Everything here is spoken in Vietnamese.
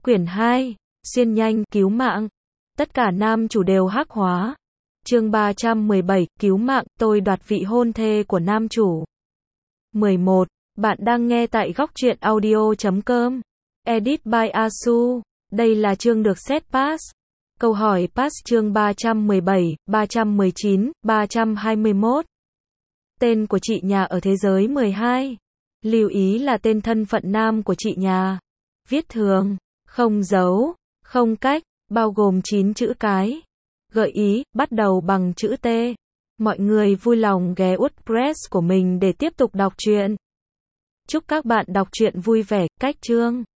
Quyển 2, xuyên nhanh, cứu mạng. Tất cả nam chủ đều hắc hóa. Chương 317, cứu mạng, tôi đoạt vị hôn thê của nam chủ. 11. Bạn đang nghe tại góc truyện audio.com. Edit by Asu. Đây là chương được set pass. Câu hỏi pass chương 317, 319, 321. Tên của chị nhà ở thế giới 12. Lưu ý là tên thân phận nam của chị nhà. Viết thường, không dấu, không cách, bao gồm 9 chữ cái. Gợi ý, bắt đầu bằng chữ T. Mọi người vui lòng ghé WordPress của mình để tiếp tục đọc truyện. Chúc các bạn đọc truyện vui vẻ. Cách chương.